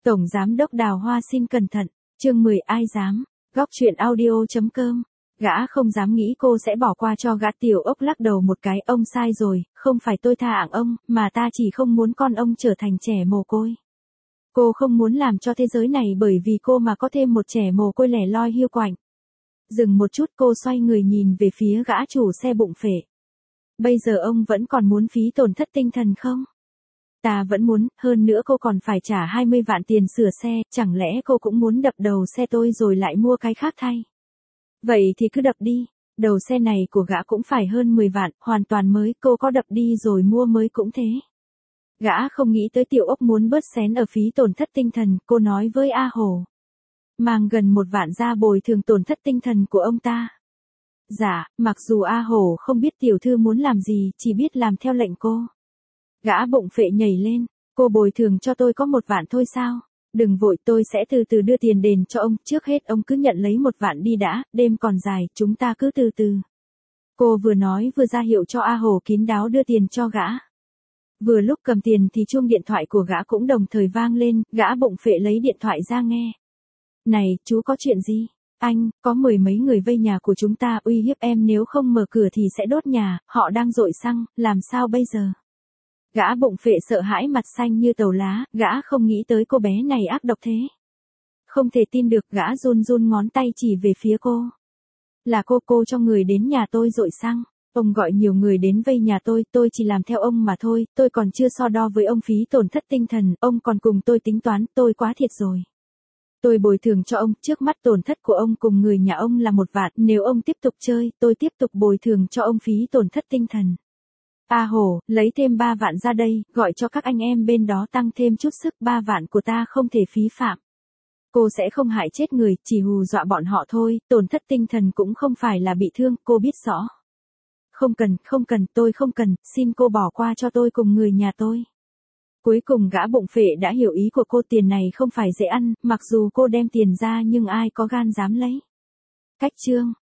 Tổng Giám đốc Đào Hoa xin cẩn thận, chương 10 ai dám, góc chuyện audio.com. Gã không dám nghĩ cô sẽ bỏ qua cho gã. Tiểu Ốc lắc đầu một cái, ông sai rồi, không phải tôi tha hạng ông, mà ta chỉ không muốn con ông trở thành trẻ mồ côi. Cô không muốn làm cho thế giới này bởi vì cô mà có thêm một trẻ mồ côi lẻ loi hiu quạnh. Dừng một chút, cô xoay người nhìn về phía gã chủ xe bụng phệ. Bây giờ ông vẫn còn muốn phí tổn thất tinh thần không? Ta vẫn muốn, hơn nữa cô còn phải trả 20 vạn tiền sửa xe, chẳng lẽ cô cũng muốn đập đầu xe tôi rồi lại mua cái khác thay? Vậy thì cứ đập đi, đầu xe này của gã cũng phải hơn 10 vạn, hoàn toàn mới, cô có đập đi rồi mua mới cũng thế. Gã không nghĩ tới Tiểu Ốc muốn bớt xén ở phí tổn thất tinh thần, cô nói với A Hồ. Mang gần 1 vạn ra bồi thường tổn thất tinh thần của ông ta. Dạ, mặc dù A Hồ không biết tiểu thư muốn làm gì, chỉ biết làm theo lệnh cô. Gã bụng phệ nhảy lên, cô bồi thường cho tôi có 1 vạn thôi sao? Đừng vội, tôi sẽ từ từ đưa tiền đền cho ông, trước hết ông cứ nhận lấy 1 vạn đi đã, đêm còn dài, chúng ta cứ từ từ. Cô vừa nói vừa ra hiệu cho A Hồ kín đáo đưa tiền cho gã. Vừa lúc cầm tiền thì chuông điện thoại của gã cũng đồng thời vang lên, gã bụng phệ lấy điện thoại ra nghe. Này, chú có chuyện gì? Anh, có 10 mấy người vây nhà của chúng ta uy hiếp em nếu không mở cửa thì sẽ đốt nhà, họ đang dội xăng, làm sao bây giờ? Gã bụng phệ sợ hãi mặt xanh như tàu lá, gã không nghĩ tới cô bé này ác độc thế. Không thể tin được, gã run run ngón tay chỉ về phía cô. Là cô cho người đến nhà tôi dội xăng. Ông gọi nhiều người đến vây nhà tôi chỉ làm theo ông mà thôi, tôi còn chưa so đo với ông phí tổn thất tinh thần, ông còn cùng tôi tính toán, tôi quá thiệt rồi. Tôi bồi thường cho ông, trước mắt tổn thất của ông cùng người nhà ông là 1 vạn, nếu ông tiếp tục chơi, tôi tiếp tục bồi thường cho ông phí tổn thất tinh thần. A Hồ, lấy thêm 3 vạn ra đây, gọi cho các anh em bên đó tăng thêm chút sức, 3 vạn của ta không thể phí phạm. Cô sẽ không hại chết người, chỉ hù dọa bọn họ thôi, tổn thất tinh thần cũng không phải là bị thương, cô biết rõ. Không cần, tôi không cần, xin cô bỏ qua cho tôi cùng người nhà tôi. Cuối cùng gã bụng phệ đã hiểu ý của cô, tiền này không phải dễ ăn, mặc dù cô đem tiền ra nhưng ai có gan dám lấy. Cách chương.